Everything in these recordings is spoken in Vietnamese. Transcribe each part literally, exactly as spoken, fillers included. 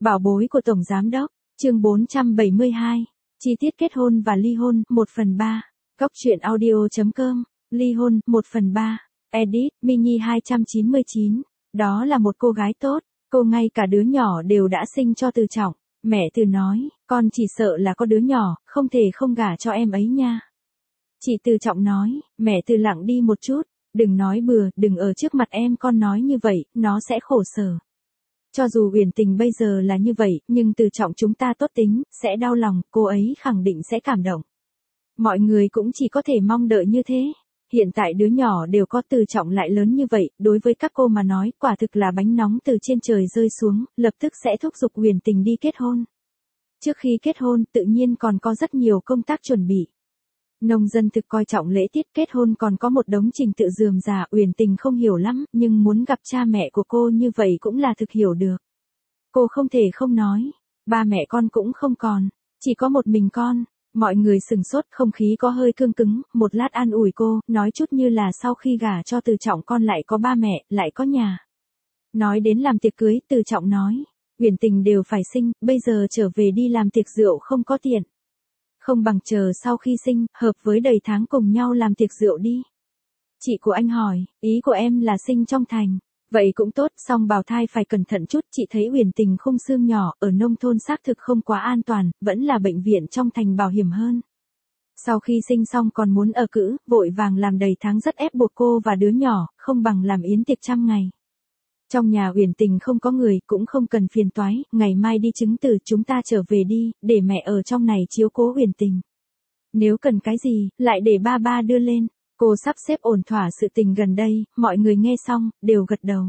Bảo bối của Tổng Giám Đốc, chương bốn trăm bảy mươi hai, chi tiết kết hôn và ly hôn, một phần ba, Cóc truyện audio chấm com, ly hôn, một phần ba, edit, Mini hai trăm chín mươi chín, đó là một cô gái tốt, cô ngay cả đứa nhỏ đều đã sinh cho Từ Trọng, mẹ Từ nói, con chỉ sợ là có đứa nhỏ, không thể không gả cho em ấy nha. Chị Từ Trọng nói, mẹ Từ lặng đi một chút, đừng nói bừa, đừng ở trước mặt em con nói như vậy, nó sẽ khổ sở. Cho dù Uyển Tình bây giờ là như vậy, nhưng Từ Trọng chúng ta tốt tính, sẽ đau lòng, cô ấy khẳng định sẽ cảm động. Mọi người cũng chỉ có thể mong đợi như thế. Hiện tại đứa nhỏ đều có, Từ Trọng lại lớn như vậy, đối với các cô mà nói, quả thực là bánh nóng từ trên trời rơi xuống, lập tức sẽ thúc giục Uyển Tình đi kết hôn. Trước khi kết hôn, tự nhiên còn có rất nhiều công tác chuẩn bị. Nông dân thực coi trọng lễ tiết kết hôn, còn có một đống trình tự rườm rà, Uyển Tình không hiểu lắm, nhưng muốn gặp cha mẹ của cô như vậy cũng là thực hiểu được. Cô không thể không nói, ba mẹ con cũng không còn, chỉ có một mình con. Mọi người sừng sốt, không khí có hơi cương cứng, một lát an ủi cô, nói chút như là sau khi gả cho Từ Trọng con lại có ba mẹ, lại có nhà. Nói đến làm tiệc cưới, Từ Trọng nói, Uyển Tình đều phải sinh, bây giờ trở về đi làm tiệc rượu không có tiền. Không bằng chờ sau khi sinh, hợp với đầy tháng cùng nhau làm tiệc rượu đi. Chị của anh hỏi, ý của em là sinh trong thành. Vậy cũng tốt, song bào thai phải cẩn thận chút, chị thấy Uyển Tình khung xương nhỏ, ở nông thôn xác thực không quá an toàn, vẫn là bệnh viện trong thành bảo hiểm hơn. Sau khi sinh xong còn muốn ở cữ, vội vàng làm đầy tháng rất ép buộc cô và đứa nhỏ, không bằng làm yến tiệc trăm ngày. Trong nhà Uyển Tình không có người, cũng không cần phiền toái, ngày mai đi chứng từ, chúng ta trở về đi, để mẹ ở trong này chiếu cố Uyển Tình. Nếu cần cái gì, lại để ba ba đưa lên. Cô sắp xếp ổn thỏa sự tình gần đây, mọi người nghe xong, đều gật đầu.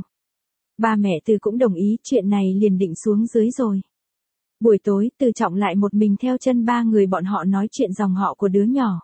Ba mẹ Từ cũng đồng ý, chuyện này liền định xuống dưới rồi. Buổi tối, Từ Trọng lại một mình theo chân ba người bọn họ nói chuyện dòng họ của đứa nhỏ.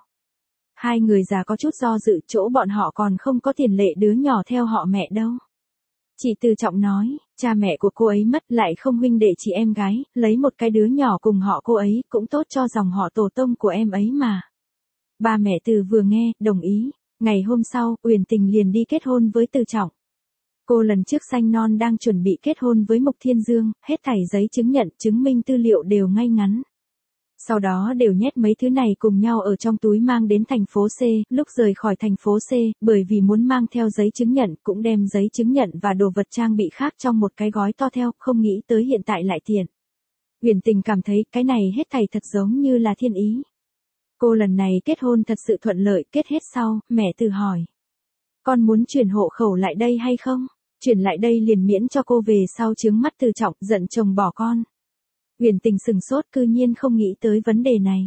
Hai người già có chút do dự, chỗ bọn họ còn không có tiền lệ đứa nhỏ theo họ mẹ đâu. Chị Từ Trọng nói, cha mẹ của cô ấy mất, lại không huynh đệ chị em gái, lấy một cái đứa nhỏ cùng họ cô ấy, cũng tốt cho dòng họ tổ tông của em ấy mà. Ba mẹ Từ vừa nghe, đồng ý. Ngày hôm sau, Uyển Tình liền đi kết hôn với Từ Trọng. Cô lần trước sanh non đang chuẩn bị kết hôn với Mục Thiên Dương, hết thảy giấy chứng nhận, chứng minh tư liệu đều ngay ngắn. Sau đó đều nhét mấy thứ này cùng nhau ở trong túi mang đến thành phố C, lúc rời khỏi thành phố C, bởi vì muốn mang theo giấy chứng nhận, cũng đem giấy chứng nhận và đồ vật trang bị khác trong một cái gói to theo, không nghĩ tới hiện tại lại tiện. Uyển Tình cảm thấy cái này hết thảy thật giống như là thiên ý. Cô lần này kết hôn thật sự thuận lợi, kết hết sau, mẹ Từ hỏi. Con muốn chuyển hộ khẩu lại đây hay không? Chuyển lại đây liền miễn cho cô về sau chướng mắt Từ Trọng, giận chồng bỏ con. Uyển Tình sừng sốt, cư nhiên không nghĩ tới vấn đề này.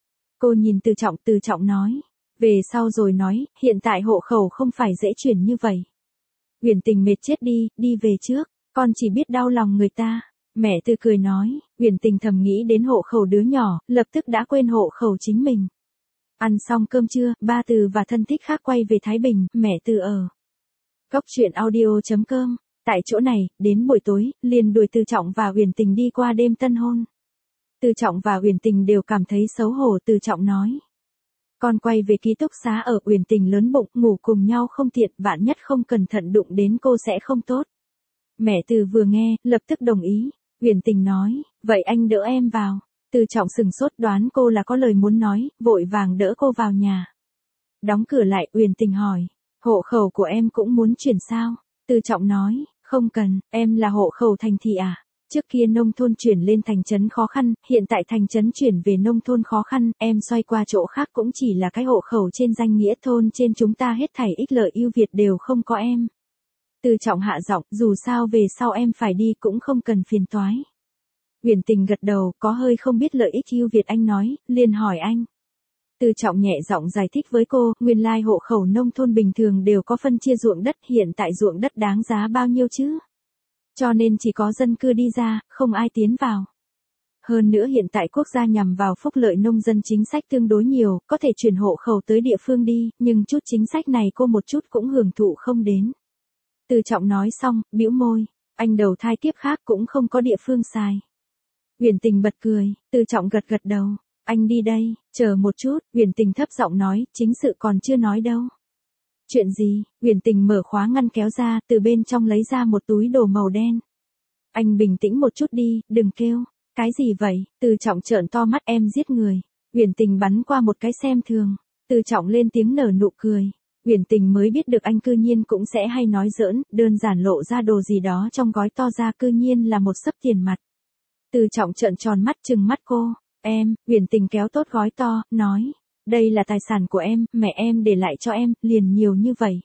Cô nhìn Từ Trọng, Từ Trọng nói. Về sau rồi nói, hiện tại hộ khẩu không phải dễ chuyển như vậy. Uyển Tình mệt chết đi, đi về trước, con chỉ biết đau lòng người ta. Mẹ Từ cười nói, Uyển Tình thầm nghĩ đến hộ khẩu đứa nhỏ, lập tức đã quên hộ khẩu chính mình. Ăn xong cơm trưa, ba Từ và thân thích khác quay về Thái Bình, mẹ Từ ở Cóc truyện audio chấm com. Tại chỗ này, đến buổi tối, liền đuổi Từ Trọng và Uyển Tình đi qua đêm tân hôn. Từ Trọng và Uyển Tình đều cảm thấy xấu hổ. Từ Trọng nói, con quay về ký túc xá ở. Uyển Tình lớn bụng, ngủ cùng nhau không tiện, vạn nhất không cẩn thận đụng đến cô sẽ không tốt. Mẹ Từ vừa nghe, lập tức đồng ý. Uyển Tình nói, vậy anh đỡ em vào. Từ Trọng sừng sốt, đoán cô là có lời muốn nói, vội vàng đỡ cô vào nhà. Đóng cửa lại, Uyển Tình hỏi, hộ khẩu của em cũng muốn chuyển sao? Từ Trọng nói, không cần, em là hộ khẩu thành thị à? Trước kia nông thôn chuyển lên thành trấn khó khăn, hiện tại thành trấn chuyển về nông thôn khó khăn, em xoay qua chỗ khác cũng chỉ là cái hộ khẩu trên danh nghĩa, thôn trên chúng ta hết thảy ích lợi ưu việt đều không có em. Từ Trọng hạ giọng, dù sao về sau em phải đi cũng không cần phiền toái. Uyển Tình gật đầu, có hơi không biết lợi ích ưu việt anh nói, liền hỏi anh. Từ Trọng nhẹ giọng giải thích với cô, nguyên lai hộ khẩu nông thôn bình thường đều có phân chia ruộng đất, hiện tại ruộng đất đáng giá bao nhiêu chứ? Cho nên chỉ có dân cư đi ra, không ai tiến vào. Hơn nữa hiện tại quốc gia nhằm vào phúc lợi nông dân chính sách tương đối nhiều, có thể chuyển hộ khẩu tới địa phương đi, nhưng chút chính sách này cô một chút cũng hưởng thụ không đến. Từ Trọng nói xong, bĩu môi, anh đầu thai kiếp khác cũng không có địa phương xài. Uyển Tình bật cười, Từ Trọng gật gật đầu, anh đi đây, chờ một chút, Uyển Tình thấp giọng nói, chính sự còn chưa nói đâu. Chuyện gì? Uyển Tình mở khóa ngăn kéo ra, từ bên trong lấy ra một túi đồ màu đen. Anh bình tĩnh một chút đi, đừng kêu. Cái gì vậy? Từ Trọng trợn to mắt, em giết người. Uyển Tình bắn qua một cái xem thường. Từ Trọng lên tiếng nở nụ cười. Uyển Tình mới biết được anh cư nhiên cũng sẽ hay nói giỡn, đơn giản lộ ra đồ gì đó trong gói to ra cư nhiên là một xấp tiền mặt. Từ Trọng trợn tròn mắt trừng mắt cô. Em, Uyển Tình kéo tốt gói to, nói. Đây là tài sản của em, mẹ em để lại cho em, liền nhiều như vậy.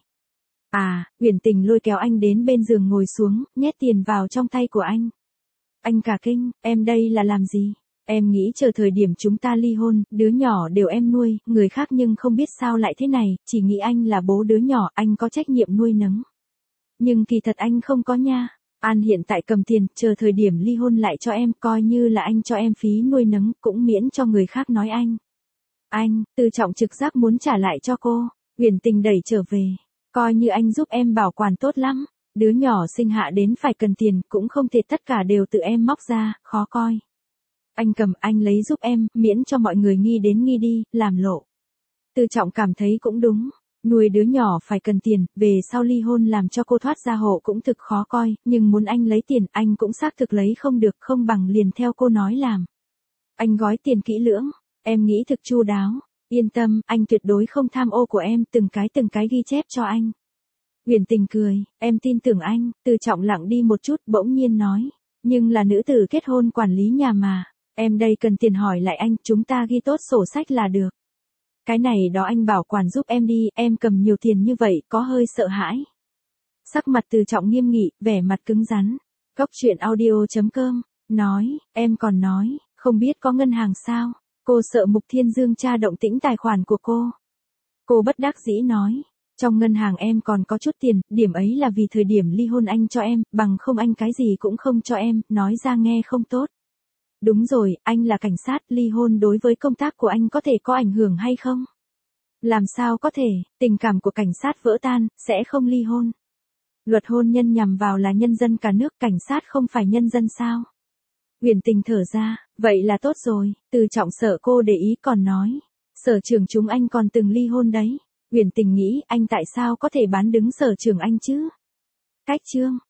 À, Uyển Tình lôi kéo anh đến bên giường ngồi xuống, nhét tiền vào trong tay của anh. Anh cả kinh, em đây là làm gì? Em nghĩ chờ thời điểm chúng ta ly hôn, đứa nhỏ đều em nuôi, người khác nhưng không biết sao lại thế này, chỉ nghĩ anh là bố đứa nhỏ, anh có trách nhiệm nuôi nấng. Nhưng kỳ thật anh không có nha. An hiện tại cầm tiền, chờ thời điểm ly hôn lại cho em, coi như là anh cho em phí nuôi nấng, cũng miễn cho người khác nói anh. Anh, Từ Trọng trực giác muốn trả lại cho cô. Uyển Tình đẩy trở về. Coi như anh giúp em bảo quản tốt lắm. Đứa nhỏ sinh hạ đến phải cần tiền, cũng không thể tất cả đều tự em móc ra, khó coi. Anh cầm, anh lấy giúp em, miễn cho mọi người nghi đến nghi đi, làm lộ. Từ Trọng cảm thấy cũng đúng. Nuôi đứa nhỏ phải cần tiền, về sau ly hôn làm cho cô thoát ra hộ cũng thực khó coi, nhưng muốn anh lấy tiền, anh cũng xác thực lấy không được, không bằng liền theo cô nói làm. Anh gói tiền kỹ lưỡng, em nghĩ thực chu đáo, yên tâm, anh tuyệt đối không tham ô của em, từng cái từng cái ghi chép cho anh. Uyển Tình cười, em tin tưởng anh. Từ Trọng lặng đi một chút, bỗng nhiên nói, nhưng là nữ tử kết hôn quản lý nhà mà, em đây cần tiền hỏi lại anh, chúng ta ghi tốt sổ sách là được. Cái này đó anh bảo quản giúp em đi, em cầm nhiều tiền như vậy, có hơi sợ hãi. Sắc mặt Từ Trọng nghiêm nghị, vẻ mặt cứng rắn. Góc truyện audio chấm com, nói, em còn nói, không biết có ngân hàng sao, cô sợ Mục Thiên Dương tra động tĩnh tài khoản của cô. Cô bất đắc dĩ nói, trong ngân hàng em còn có chút tiền, điểm ấy là vì thời điểm ly hôn anh cho em, bằng không anh cái gì cũng không cho em, nói ra nghe không tốt. Đúng rồi, anh là cảnh sát, ly hôn đối với công tác của anh có thể có ảnh hưởng hay không? Làm sao có thể, tình cảm của cảnh sát vỡ tan, sẽ không ly hôn. Luật hôn nhân nhằm vào là nhân dân cả nước, cảnh sát không phải nhân dân sao? Uyển Tình thở ra, vậy là tốt rồi. Từ Trọng sợ cô để ý còn nói, sở trưởng chúng anh còn từng ly hôn đấy. Uyển Tình nghĩ, anh tại sao có thể bán đứng sở trưởng anh chứ? Cách chương